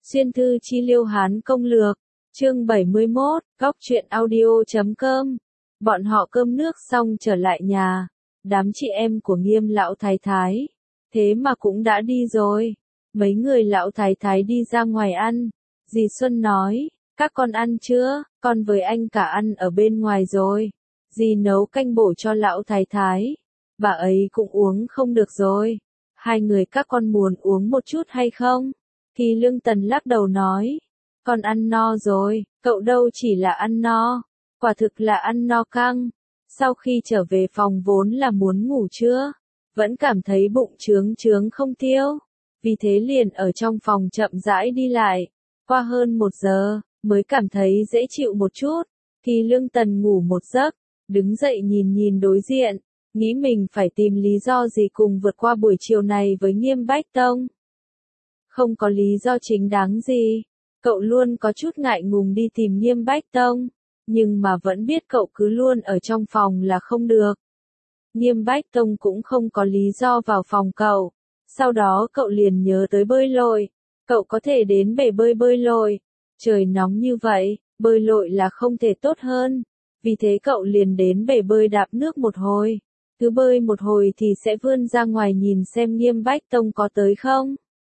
Xuyên thư chi liêu Hán công lược, chương 71, góc truyện audio.com. Bọn họ cơm nước xong trở lại nhà, đám chị em của Nghiêm lão thái thái, thế mà cũng đã đi rồi. Mấy người lão thái thái đi ra ngoài ăn, dì Xuân nói, các con ăn chưa, con với anh cả ăn ở bên ngoài rồi. Dì nấu canh bổ cho lão thái thái, bà ấy cũng uống không được rồi. Hai người các con muốn uống một chút hay không? Thì Lương Tần lắc đầu nói, con ăn no rồi, cậu đâu chỉ là ăn no, quả thực là ăn no căng. Sau khi trở về phòng vốn là muốn ngủ trưa, vẫn cảm thấy bụng trướng trướng không tiêu, vì thế liền ở trong phòng chậm rãi đi lại, qua hơn 1 giờ, mới cảm thấy dễ chịu một chút. Thì Lương Tần ngủ một giấc, đứng dậy nhìn nhìn đối diện, nghĩ mình phải tìm lý do gì cùng vượt qua buổi chiều này với Nghiêm Bách Tông. Không có lý do chính đáng gì, cậu luôn có chút ngại ngùng đi tìm Nghiêm Bách Tông, nhưng mà vẫn biết cậu cứ luôn ở trong phòng là không được. Nghiêm Bách Tông cũng không có lý do vào phòng cậu, sau đó cậu liền nhớ tới bơi lội, cậu có thể đến bể bơi bơi lội, trời nóng như vậy, bơi lội là không thể tốt hơn, vì thế cậu liền đến bể bơi đạp nước một hồi, cứ bơi một hồi thì sẽ vươn ra ngoài nhìn xem Nghiêm Bách Tông có tới không.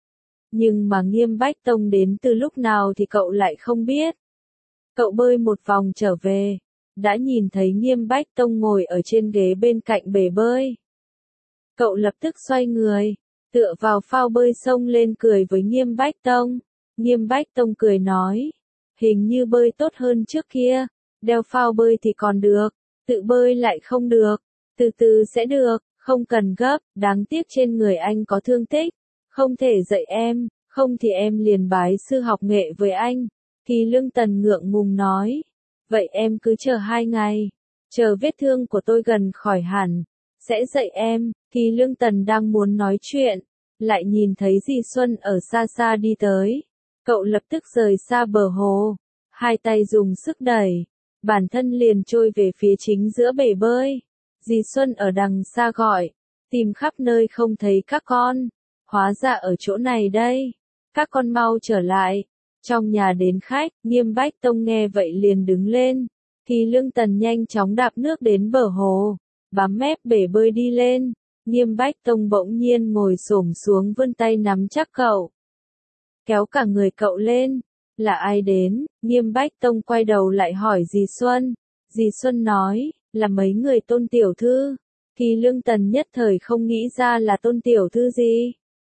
Nhưng mà Nghiêm Bách Tông đến từ lúc nào thì cậu lại không biết. Cậu bơi một vòng trở về, đã nhìn thấy Nghiêm Bách Tông ngồi ở trên ghế bên cạnh bể bơi. Cậu lập tức xoay người, tựa vào phao bơi xông lên cười với Nghiêm Bách Tông. Nghiêm Bách Tông cười nói, hình như bơi tốt hơn trước kia, đeo phao bơi thì còn được, tự bơi lại không được, từ từ sẽ được, không cần gấp, đáng tiếc trên người anh có thương tích, không thể dạy em, không thì em liền bái sư học nghệ với anh. Thì Lương Tần ngượng ngùng nói, vậy em cứ chờ 2 ngày, chờ vết thương của tôi gần khỏi hẳn, sẽ dạy em. Thì Lương Tần đang muốn nói chuyện, lại nhìn thấy dì Xuân ở xa xa đi tới. Cậu lập tức rời xa bờ hồ, hai tay dùng sức đẩy, bản thân liền trôi về phía chính giữa bể bơi. Dì Xuân ở đằng xa gọi, tìm khắp nơi không thấy các con, hóa ra ở chỗ này đây, các con mau trở lại. Trong nhà đến khách, Nghiêm Bách Tông nghe vậy liền đứng lên, thì Lương Tần nhanh chóng đạp nước đến bờ hồ, bám mép bể bơi đi lên. Nghiêm Bách Tông bỗng nhiên ngồi xổm xuống vươn tay nắm chắc cậu, kéo cả người cậu lên. Là ai đến? Nghiêm Bách Tông quay đầu lại hỏi dì Xuân. Dì Xuân nói, là mấy người Tôn tiểu thư. Thì Lương Tần nhất thời không nghĩ ra là Tôn tiểu thư gì.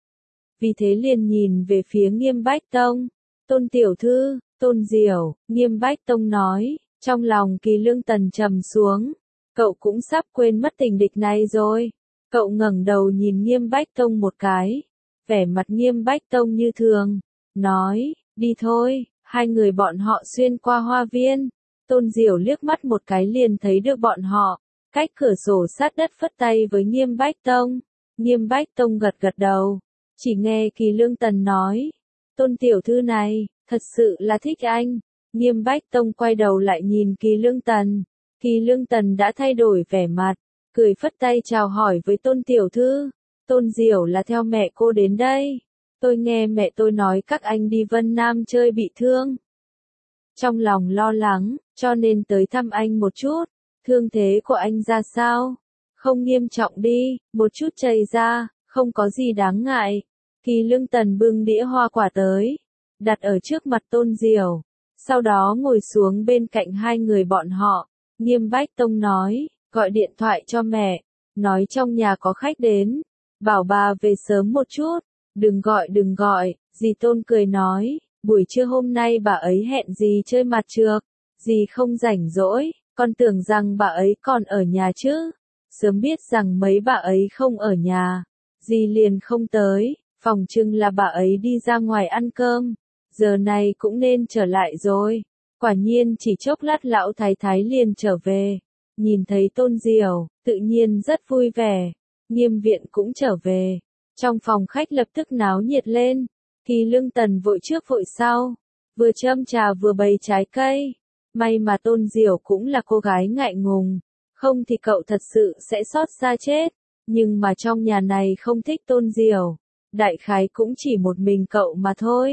Vì thế liền nhìn về phía Nghiêm Bách Tông. Tôn tiểu thư, Tôn Diểu, Nghiêm Bách Tông nói, trong lòng Kỳ Lương Tần trầm xuống. Cậu cũng sắp quên mất tình địch này rồi. Cậu ngẩng đầu nhìn Nghiêm Bách Tông một cái, vẻ mặt Nghiêm Bách Tông như thường, nói, đi thôi. Hai người bọn họ xuyên qua hoa viên, Tôn Diểu liếc mắt một cái liền thấy được bọn họ, cách cửa sổ sát đất phất tay với Nghiêm Bách Tông. Nghiêm Bách Tông gật gật đầu, chỉ nghe Kỳ Lương Tần nói, Tôn tiểu thư này, thật sự là thích anh. Nghiêm Bách Tông quay đầu lại nhìn Kỳ Lương Tần, Kỳ Lương Tần đã thay đổi vẻ mặt, cười phất tay chào hỏi với Tôn tiểu thư. Tôn Diểu là theo mẹ cô đến đây. Tôi nghe mẹ tôi nói các anh đi Vân Nam chơi bị thương. Trong lòng lo lắng, cho nên tới thăm anh một chút. Thương thế của anh ra sao? Không nghiêm trọng đi, một chút chảy ra, không có gì đáng ngại. Kỳ Lương Tần bưng đĩa hoa quả tới, đặt ở trước mặt Tôn Diểu, sau đó ngồi xuống bên cạnh hai người bọn họ. Nghiêm Bách Tông nói, gọi điện thoại cho mẹ, nói trong nhà có khách đến, bảo bà về sớm một chút. Đừng gọi, dì Tôn cười nói, buổi trưa hôm nay bà ấy hẹn dì chơi mặt trược, dì không rảnh rỗi, con tưởng rằng bà ấy còn ở nhà chứ, sớm biết rằng mấy bà ấy không ở nhà, dì liền không tới, phòng trưng là bà ấy đi ra ngoài ăn cơm, giờ này cũng nên trở lại rồi. Quả nhiên chỉ chốc lát lão thái thái liền trở về, nhìn thấy Tôn Diểu, tự nhiên rất vui vẻ. Nghiêm viện cũng trở về. Trong phòng khách lập tức náo nhiệt lên, thì Lương Tần vội trước vội sau, vừa châm trà vừa bày trái cây. May mà Tôn Diểu cũng là cô gái ngại ngùng, không thì cậu thật sự sẽ xót xa chết. Nhưng mà trong nhà này không thích Tôn Diểu, đại khái cũng chỉ một mình cậu mà thôi.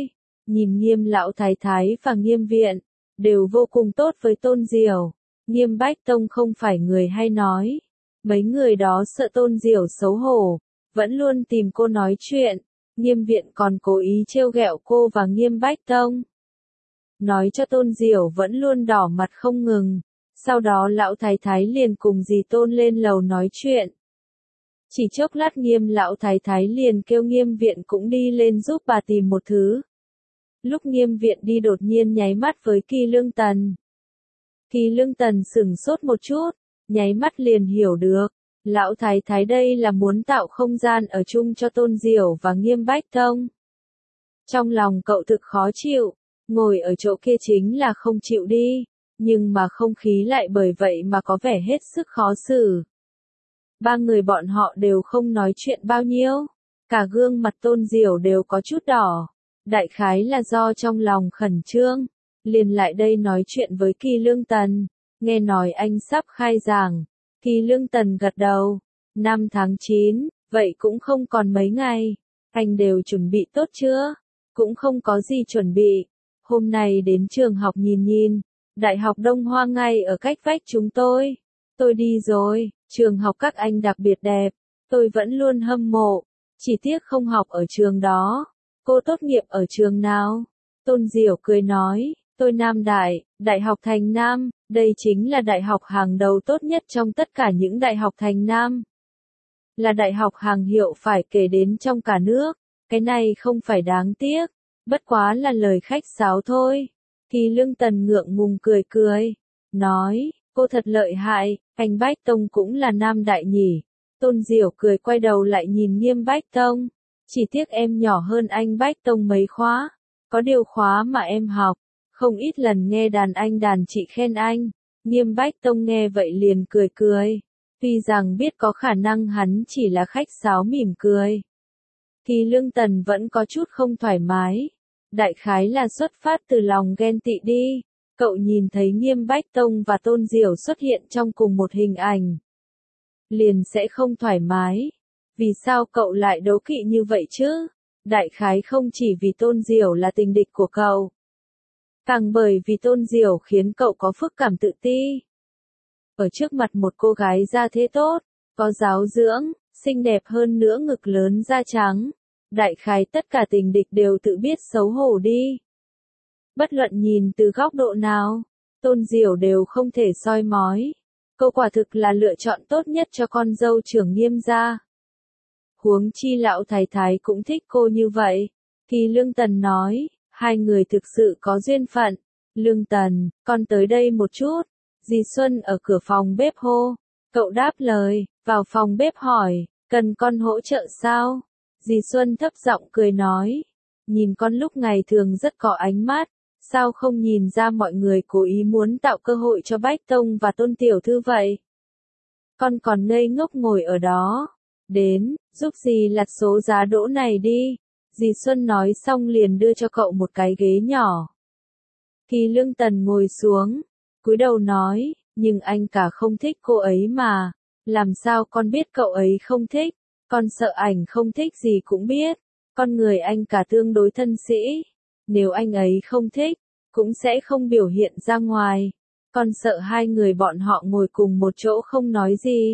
nhìn Nghiêm lão thái thái và Nghiêm viện, đều vô cùng tốt với Tôn Diểu. Nghiêm Bách Tông không phải người hay nói. Mấy người đó sợ Tôn Diểu xấu hổ, vẫn luôn tìm cô nói chuyện. Nghiêm viện còn cố ý trêu ghẹo cô và Nghiêm Bách Tông. Nói cho Tôn Diểu vẫn luôn đỏ mặt không ngừng. Sau đó lão thái thái liền cùng dì Tôn lên lầu nói chuyện. Chỉ chốc lát Nghiêm lão thái thái liền kêu Nghiêm viện cũng đi lên giúp bà tìm một thứ. Lúc Nghiêm viện đi đột nhiên nháy mắt với Kỳ Lương Tần. Kỳ Lương Tần sửng sốt một chút, nháy mắt liền hiểu được. Lão thái thái đây là muốn tạo không gian ở chung cho Tôn Diểu và Nghiêm Bách Tông. Trong lòng cậu thực khó chịu, ngồi ở chỗ kia chính là không chịu đi, nhưng mà không khí lại bởi vậy mà có vẻ hết sức khó xử. Ba người bọn họ đều không nói chuyện bao nhiêu, cả gương mặt Tôn Diểu đều có chút đỏ, đại khái là do trong lòng khẩn trương, liền lại đây nói chuyện với Kỳ Lương Tần, nghe nói anh sắp khai giảng. Kỳ Lương Tần gật đầu, 5 tháng 9, vậy cũng không còn mấy ngày, anh đều chuẩn bị tốt chưa? Cũng không có gì chuẩn bị, hôm nay đến trường học nhìn nhìn, Đại học Đông Hoa ngay ở cách vách chúng tôi đi rồi, trường học các anh đặc biệt đẹp, tôi vẫn luôn hâm mộ, chỉ tiếc không học ở trường đó. Cô tốt nghiệp ở trường nào? Tôn Diểu cười nói, tôi Nam Đại, Đại học Thành Nam, đây chính là đại học hàng đầu tốt nhất trong tất cả những đại học Thành Nam. Là đại học hàng hiệu phải kể đến trong cả nước, cái này không phải đáng tiếc, bất quá là lời khách sáo thôi. Kỳ Lương Tần ngượng ngùng cười cười, nói, cô thật lợi hại, anh Bách Tông cũng là Nam Đại nhỉ. Tôn Diểu cười quay đầu lại nhìn Nghiêm Bách Tông, chỉ tiếc em nhỏ hơn anh Bách Tông mấy khóa, có điều khóa mà em học, không ít lần nghe đàn anh đàn chị khen anh. Nghiêm Bách Tông nghe vậy liền cười cười, tuy rằng biết có khả năng hắn chỉ là khách sáo mỉm cười. Kỳ Lương Tần vẫn có chút không thoải mái, đại khái là xuất phát từ lòng ghen tị đi. Cậu nhìn thấy Nghiêm Bách Tông và Tôn Diểu xuất hiện trong cùng một hình ảnh, liền sẽ không thoải mái. Vì sao cậu lại đố kỵ như vậy chứ? Đại khái không chỉ vì Tôn Diểu là tình địch của cậu, càng bởi vì Tôn Diểu khiến cậu có phức cảm tự ti. Ở trước mặt một cô gái da thế tốt, có giáo dưỡng, xinh đẹp hơn nữa ngực lớn da trắng, đại khái tất cả tình địch đều tự biết xấu hổ đi. Bất luận nhìn từ góc độ nào, Tôn Diểu đều không thể soi mói. Cô quả thực là lựa chọn tốt nhất cho con dâu trưởng Nghiêm gia. Huống chi lão thái thái cũng thích cô như vậy. Kỳ Lương Tần nói, hai người thực sự có duyên phận. Lương Tần, con tới đây một chút. Dì Xuân ở cửa phòng bếp hô. Cậu đáp lời, vào phòng bếp hỏi, cần con hỗ trợ sao? Dì Xuân thấp giọng cười nói, nhìn con lúc ngày thường rất có ánh mắt, sao không nhìn ra mọi người cố ý muốn tạo cơ hội cho Bách Tông và Tôn Tiểu Thư vậy? Con còn ngây ngốc ngồi ở đó. Đến, giúp dì lặt số giá đỗ này đi. Dì Xuân nói xong liền đưa cho cậu một cái ghế nhỏ. Kỳ Lương Tần ngồi xuống, cúi đầu nói, nhưng anh cả không thích cô ấy mà. Làm sao con biết cậu ấy không thích? Con sợ ảnh không thích gì cũng biết. Con người anh cả tương đối thân sĩ. Nếu anh ấy không thích, cũng sẽ không biểu hiện ra ngoài. Con sợ hai người bọn họ ngồi cùng một chỗ không nói gì.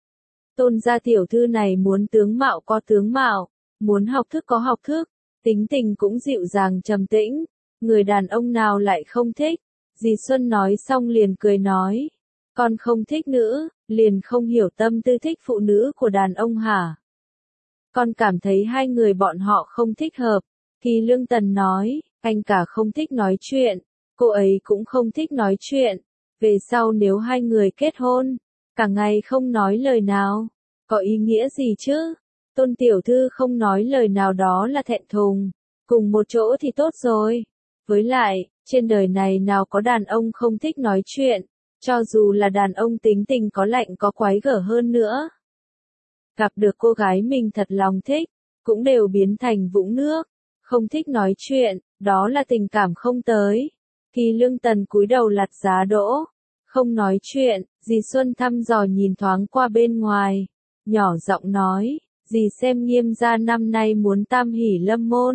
Tôn gia tiểu thư này muốn tướng mạo có tướng mạo, muốn học thức có học thức, tính tình cũng dịu dàng trầm tĩnh. Người đàn ông nào lại không thích? Dì Xuân nói xong liền cười nói. Con không thích nữ, liền không hiểu tâm tư thích phụ nữ của đàn ông hả? Con cảm thấy hai người bọn họ không thích hợp. Kỳ Lương Tần nói, anh cả không thích nói chuyện, cô ấy cũng không thích nói chuyện. Về sau nếu hai người kết hôn, cả ngày không nói lời nào, có ý nghĩa gì chứ? Tôn Tiểu Thư không nói lời nào đó là thẹn thùng, cùng một chỗ thì tốt rồi. Với lại, trên đời này nào có đàn ông không thích nói chuyện, cho dù là đàn ông tính tình có lạnh có quái gở hơn nữa. Gặp được cô gái mình thật lòng thích, cũng đều biến thành vũng nước, không thích nói chuyện, đó là tình cảm không tới. Kỳ Lương Tần cúi đầu lặt giá đỗ, không nói chuyện. Dì Xuân thăm dò nhìn thoáng qua bên ngoài, nhỏ giọng nói, dì xem Nghiêm gia năm nay muốn tam hỷ lâm môn,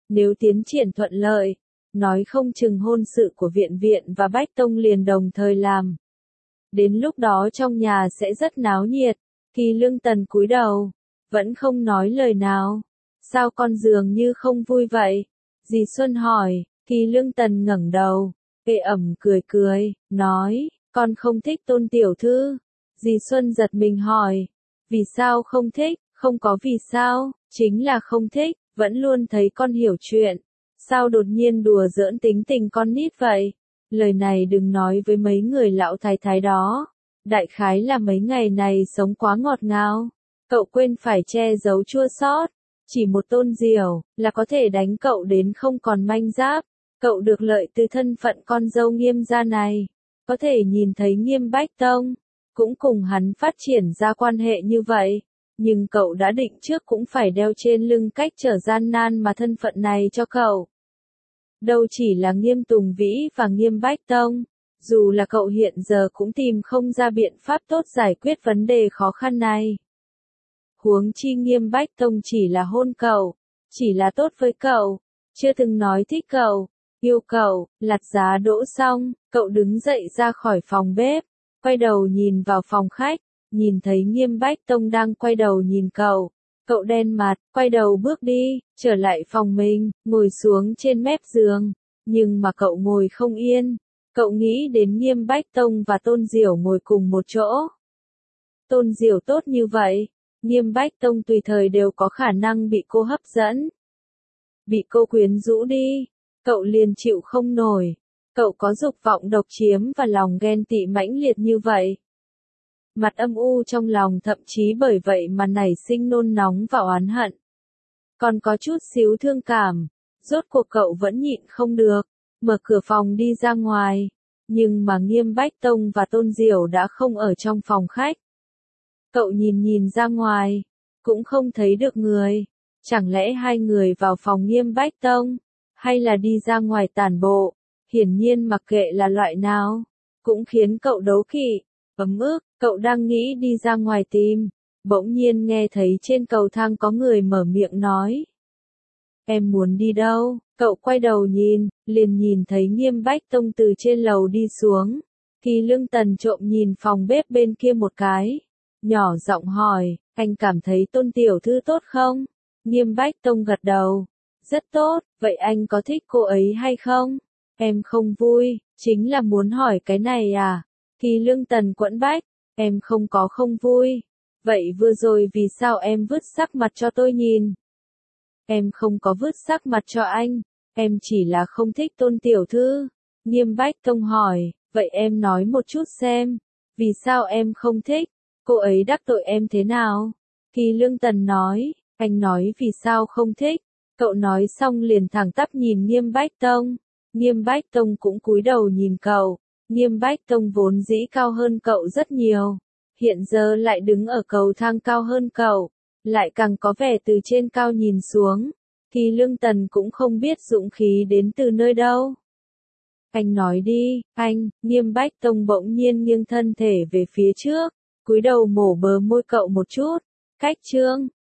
Nếu tiến triển thuận lợi, nói không chừng hôn sự của Viện Viện và Bách Tông liền đồng thời làm. Đến lúc đó trong nhà sẽ rất náo nhiệt. Kỳ Lương Tần cúi đầu, vẫn không nói lời nào. Sao con dường như không vui vậy? Dì Xuân hỏi. Kỳ Lương Tần ngẩng đầu, ê ẩm cười cười, nói, con không thích Tôn tiểu thư. Dì Xuân giật mình hỏi, vì sao không thích? Không có vì sao, chính là không thích, vẫn luôn thấy con hiểu chuyện. Sao đột nhiên đùa giỡn tính tình con nít vậy? Lời này đừng nói với mấy người lão thái thái đó. Đại khái là mấy ngày này sống quá ngọt ngào. Cậu quên phải che giấu chua xót. Chỉ một Tôn Diểu là có thể đánh cậu đến không còn manh giáp. Cậu được lợi từ thân phận con dâu Nghiêm gia này. Có thể nhìn thấy Nghiêm Bách Tông cũng cùng hắn phát triển ra quan hệ như vậy. Nhưng cậu đã định trước cũng phải đeo trên lưng cách trở gian nan mà thân phận này cho cậu. Đâu chỉ là Nghiêm Tùng Vĩ và Nghiêm Bách Tông, dù là cậu hiện giờ cũng tìm không ra biện pháp tốt giải quyết vấn đề khó khăn này. Huống chi Nghiêm Bách Tông chỉ là hôn cậu, chỉ là tốt với cậu, chưa từng nói thích cậu, yêu cậu. Lặt giá đỗ xong, cậu đứng dậy ra khỏi phòng bếp, quay đầu nhìn vào phòng khách, nhìn thấy Nghiêm Bách Tông đang quay đầu nhìn cậu. Cậu đen mặt, quay đầu bước đi, trở lại phòng mình, ngồi xuống trên mép giường. Nhưng mà cậu ngồi không yên. Cậu nghĩ đến Nghiêm Bách Tông và Tôn Diểu ngồi cùng một chỗ. Tôn Diểu tốt như vậy, Nghiêm Bách Tông tùy thời đều có khả năng bị cô hấp dẫn. Bị cô quyến rũ đi, cậu liền chịu không nổi. Cậu có dục vọng độc chiếm và lòng ghen tị mãnh liệt như vậy. Mặt âm u trong lòng thậm chí bởi vậy mà nảy sinh nôn nóng và oán hận. Còn có chút xíu thương cảm, rốt cuộc cậu vẫn nhịn không được, mở cửa phòng đi ra ngoài. Nhưng mà Nghiêm Bách Tông và Tôn Diểu đã không ở trong phòng khách. Cậu nhìn ra ngoài, cũng không thấy được người. Chẳng lẽ hai người vào phòng Nghiêm Bách Tông, hay là đi ra ngoài tản bộ? Hiển nhiên mặc kệ là loại nào, cũng khiến cậu đấu kỵ, ấm ức. Cậu đang nghĩ đi ra ngoài tìm, bỗng nhiên nghe thấy trên cầu thang có người mở miệng nói. Em muốn đi đâu? Cậu quay đầu nhìn, liền nhìn thấy Nghiêm Bách Tông từ trên lầu đi xuống. Kỳ Lương Tần trộm nhìn phòng bếp bên kia một cái, nhỏ giọng hỏi, anh cảm thấy Tôn tiểu thư tốt không? Nghiêm Bách Tông gật đầu, rất tốt, vậy anh có thích cô ấy hay không? Em không vui, chính là muốn hỏi cái này à? Kỳ Lương Tần quẫn bách, em không có không vui. Vậy vừa rồi vì sao em vứt sắc mặt cho tôi nhìn? Em không có vứt sắc mặt cho anh, em chỉ là không thích Tôn tiểu thư. Nghiêm Bách Tông hỏi, vậy em nói một chút xem, vì sao em không thích? Cô ấy đắc tội em thế nào? Kỳ Lương Tần nói, anh nói vì sao không thích? Cậu nói xong liền thẳng tắp nhìn Nghiêm Bách Tông. Nghiêm Bách Tông cũng cúi đầu nhìn cậu. Nghiêm Bách Tông vốn dĩ cao hơn cậu rất nhiều, hiện giờ lại đứng ở cầu thang cao hơn cậu, lại càng có vẻ từ trên cao nhìn xuống. Kỳ Lương Tần cũng không biết dũng khí đến từ nơi đâu. Anh nói đi, anh. Nghiêm Bách Tông bỗng nhiên nghiêng thân thể về phía trước, cúi đầu mổ bờ môi cậu một chút. Cách chương